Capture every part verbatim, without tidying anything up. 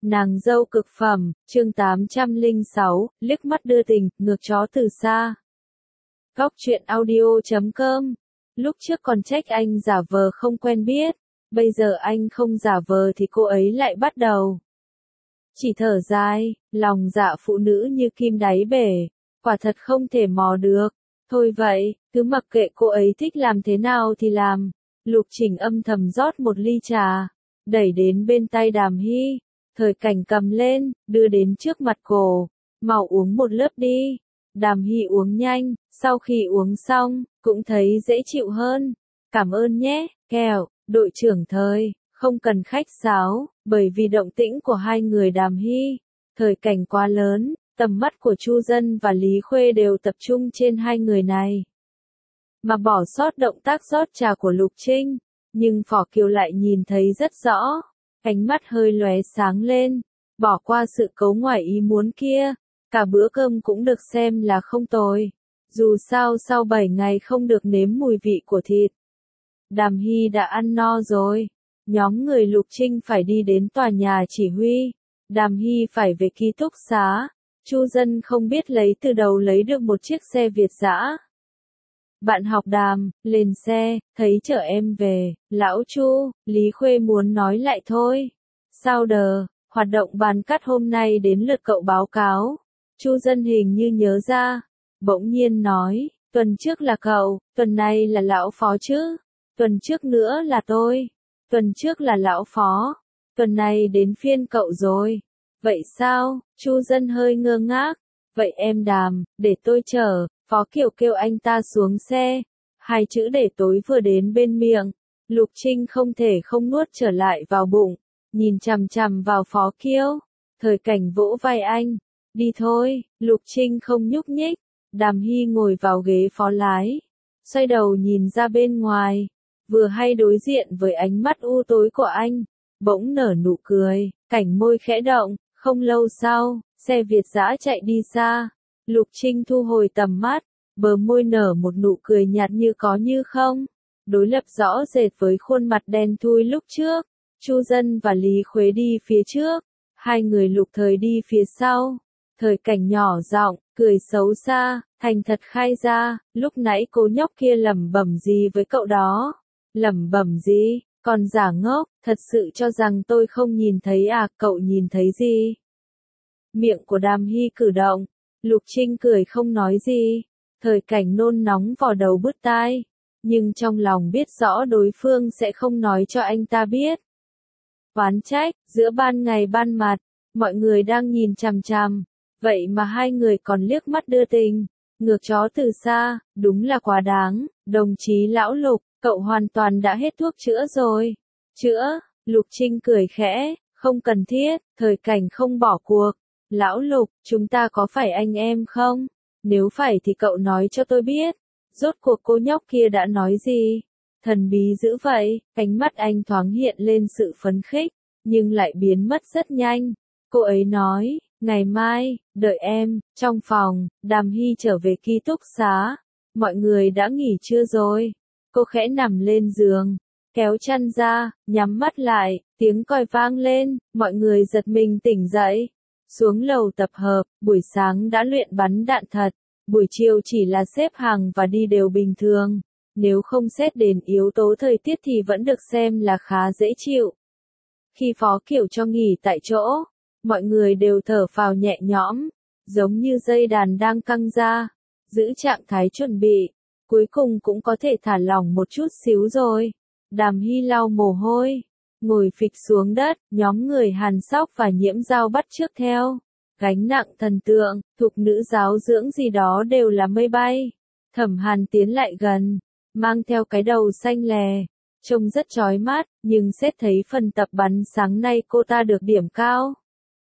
Nàng dâu cực phẩm, chương tám trăm lẻ sáu, liếc mắt đưa tình, ngược chó từ xa. Góc truyện audio chấm com. Lúc trước còn trách anh giả vờ không quen biết, bây giờ anh không giả vờ thì cô ấy lại bắt đầu. Chỉ thở dài, lòng dạ phụ nữ như kim đáy bể, quả thật không thể mò được. Thôi vậy, cứ mặc kệ cô ấy thích làm thế nào thì làm. Lục Trình âm thầm rót một ly trà, đẩy đến bên tay Đàm Hy. Thời Cảnh cầm lên, đưa đến trước mặt cô, mau uống một lớp đi. Đàm Hy uống nhanh, sau khi uống xong, cũng thấy dễ chịu hơn. Cảm ơn nhé, kẹo, đội trưởng Thời, không cần khách sáo, bởi vì động tĩnh của hai người Đàm Hy, Thời Cảnh quá lớn, tầm mắt của Chu Dân và Lý Khuê đều tập trung trên hai người này. Mà bỏ sót động tác rót trà của Lục Trinh, nhưng Phỏ Kiều lại nhìn thấy rất rõ. Ánh mắt hơi lóe sáng lên, bỏ qua sự cấu ngoài ý muốn kia, cả bữa cơm cũng được xem là không tồi. Dù sao sau bảy ngày không được nếm mùi vị của thịt, Đàm Hy đã ăn no rồi. Nhóm người Lục Trinh phải đi đến tòa nhà chỉ huy, Đàm Hy phải về ký túc xá. Chu Dân không biết lấy từ đầu lấy được một chiếc xe Việt dã. Bạn học Đàm, lên xe, thấy chở em về, lão Chu, Lý Khuê muốn nói lại thôi. Sao đờ, hoạt động bàn cắt hôm nay đến lượt cậu báo cáo. Chu Dân hình như nhớ ra, bỗng nhiên nói, tuần trước là cậu, tuần này là lão phó chứ, tuần trước nữa là tôi, tuần trước là lão phó, tuần này đến phiên cậu rồi. Vậy sao? Chu Dân hơi ngơ ngác. Vậy em Đàm, để tôi chở. Phó Kiều kêu anh ta xuống xe. Hai chữ để tối vừa đến bên miệng. Lục Trinh không thể không nuốt trở lại vào bụng. Nhìn chằm chằm vào Phó Kiều. Thời Cảnh vỗ vai anh. Đi thôi. Lục Trinh không nhúc nhích. Đàm Hy ngồi vào ghế phó lái. Xoay đầu nhìn ra bên ngoài. Vừa hay đối diện với ánh mắt u tối của anh. Bỗng nở nụ cười. Cảnh môi khẽ động. Không lâu sau, xe Việt dã chạy đi xa. Lục Trinh thu hồi tầm mắt, bờ môi nở một nụ cười nhạt như có như không. Đối lập rõ rệt với khuôn mặt đen thui lúc trước. Chu Dân và Lý Khuế đi phía trước, hai người Lục Thời đi phía sau. Thời Cảnh nhỏ giọng, cười xấu xa, thành thật khai ra, lúc nãy cô nhóc kia lẩm bẩm gì với cậu đó? Lẩm bẩm gì? Còn giả ngốc, thật sự cho rằng tôi không nhìn thấy à, cậu nhìn thấy gì? Miệng của Đàm Hy cử động, Lục Trinh cười không nói gì. Thời Cảnh nôn nóng vào đầu bứt tai, nhưng trong lòng biết rõ đối phương sẽ không nói cho anh ta biết. Oán trách, giữa ban ngày ban mặt, mọi người đang nhìn chằm chằm, vậy mà hai người còn liếc mắt đưa tình, ngược chó từ xa, đúng là quá đáng. Đồng chí lão Lục, cậu hoàn toàn đã hết thuốc chữa rồi. Chữa? Lục Trinh cười khẽ, không cần thiết. Thời Cảnh không bỏ cuộc. Lão Lục, chúng ta có phải anh em không? Nếu phải thì cậu nói cho tôi biết. Rốt cuộc cô nhóc kia đã nói gì? Thần bí dữ vậy. Ánh mắt anh thoáng hiện lên sự phấn khích, nhưng lại biến mất rất nhanh. Cô ấy nói, ngày mai, đợi em. Trong phòng, Đàm Hy trở về ký túc xá. Mọi người đã nghỉ trưa rồi. Cô khẽ nằm lên giường, kéo chăn ra, nhắm mắt lại, tiếng còi vang lên, mọi người giật mình tỉnh dậy. Xuống lầu tập hợp, buổi sáng đã luyện bắn đạn thật, buổi chiều chỉ là xếp hàng và đi đều bình thường. Nếu không xét đến yếu tố thời tiết thì vẫn được xem là khá dễ chịu. Khi Phó Kiều cho nghỉ tại chỗ, mọi người đều thở phào nhẹ nhõm, giống như dây đàn đang căng ra, giữ trạng thái chuẩn bị. Cuối cùng cũng có thể thả lỏng một chút xíu rồi. Đàm Hy lau mồ hôi, ngồi phịch xuống đất, nhóm người Hàn Sóc và Nhiễm Giao bắt chước theo. Gánh nặng thần tượng, thục nữ giáo dưỡng gì đó đều là mây bay. Thẩm Hàn tiến lại gần, mang theo cái đầu xanh lè, trông rất chói mắt, nhưng xét thấy phần tập bắn sáng nay cô ta được điểm cao.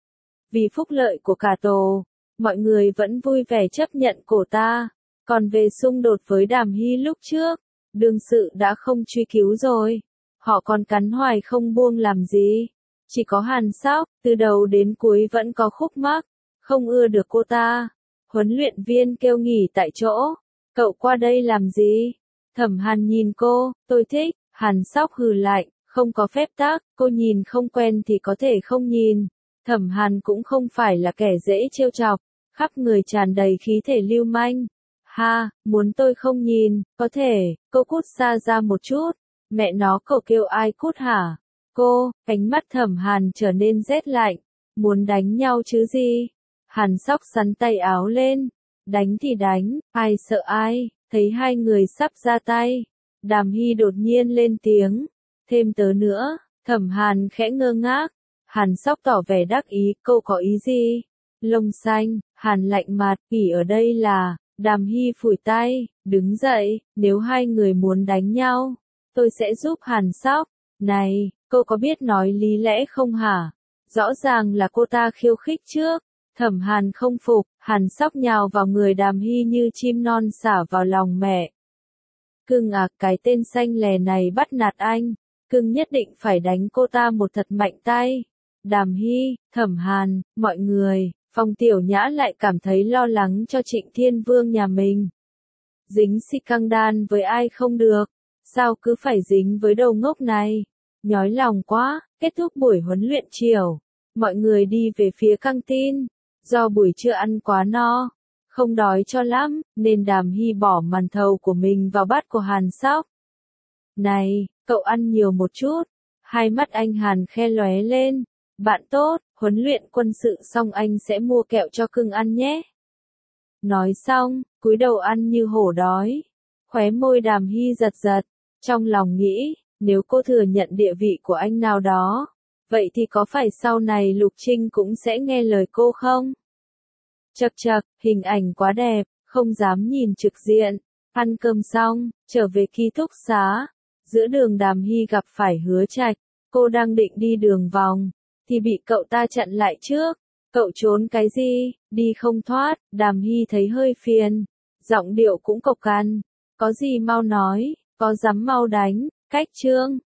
Vì phúc lợi của cả tổ, mọi người vẫn vui vẻ chấp nhận cô ta. Còn về xung đột với Đàm Hy lúc trước, đương sự đã không truy cứu rồi. Họ còn cắn hoài không buông làm gì. Chỉ có Hàn Sóc, từ đầu đến cuối vẫn có khúc mắc, không ưa được cô ta. Huấn luyện viên kêu nghỉ tại chỗ. Cậu qua đây làm gì? Thẩm Hàn nhìn cô, tôi thích. Hàn Sóc hừ lạnh, không có phép tắc, cô nhìn không quen thì có thể không nhìn. Thẩm Hàn cũng không phải là kẻ dễ trêu chọc, khắp người tràn đầy khí thể lưu manh. Ha, muốn tôi không nhìn, có thể, cô cút xa ra một chút. Mẹ nó, cậu kêu ai cút hả? Cô, ánh mắt Thẩm Hàn trở nên rét lạnh. Muốn đánh nhau chứ gì? Hàn Sóc sắn tay áo lên. Đánh thì đánh, ai sợ ai, thấy hai người sắp ra tay. Đàm Hy đột nhiên lên tiếng. Thêm tớ nữa, Thẩm Hàn khẽ ngơ ngác. Hàn Sóc tỏ vẻ đắc ý, câu có ý gì? Lông xanh, Hàn lạnh mặt, ỉ ở đây là, Đàm Hy phủi tay, đứng dậy, nếu hai người muốn đánh nhau, tôi sẽ giúp Hàn Sóc. Này, cô có biết nói lý lẽ không hả? Rõ ràng là cô ta khiêu khích trước. Thẩm Hàn không phục, Hàn Sóc nhào vào người Đàm Hy như chim non xả vào lòng mẹ. Cưng à, cái tên xanh lè này bắt nạt anh, cưng nhất định phải đánh cô ta một thật mạnh tay. Đàm Hy, Thẩm Hàn, mọi người, Phong Tiểu Nhã lại cảm thấy lo lắng cho Trịnh Thiên Vương nhà mình. Dính xi căng đan với ai không được, sao cứ phải dính với đầu ngốc này, nhói lòng quá. Kết thúc buổi huấn luyện chiều, mọi người đi về phía căng tin, do buổi trưa ăn quá no, không đói cho lắm, nên Đàm Hy bỏ màn thầu của mình vào bát của Hàn Sóc. Này, cậu ăn nhiều một chút, hai mắt anh Hàn khe lóe lên. Bạn tốt, huấn luyện quân sự xong anh sẽ mua kẹo cho cưng ăn nhé. Nói xong, cúi đầu ăn như hổ đói. Khóe môi Đàm Hy giật giật, trong lòng nghĩ, nếu cô thừa nhận địa vị của anh nào đó, vậy thì có phải sau này Lục Trinh cũng sẽ nghe lời cô không? Chậc chậc, hình ảnh quá đẹp, không dám nhìn trực diện. Ăn cơm xong, trở về ký túc xá. Giữa đường Đàm Hy gặp phải Hứa Trạch, cô đang định đi đường vòng, thì bị cậu ta chặn lại trước. Cậu trốn cái gì, đi không thoát. Đàm Hy thấy hơi phiền, giọng điệu cũng cộc cằn. Có gì mau nói, có dám mau đánh. Cách chương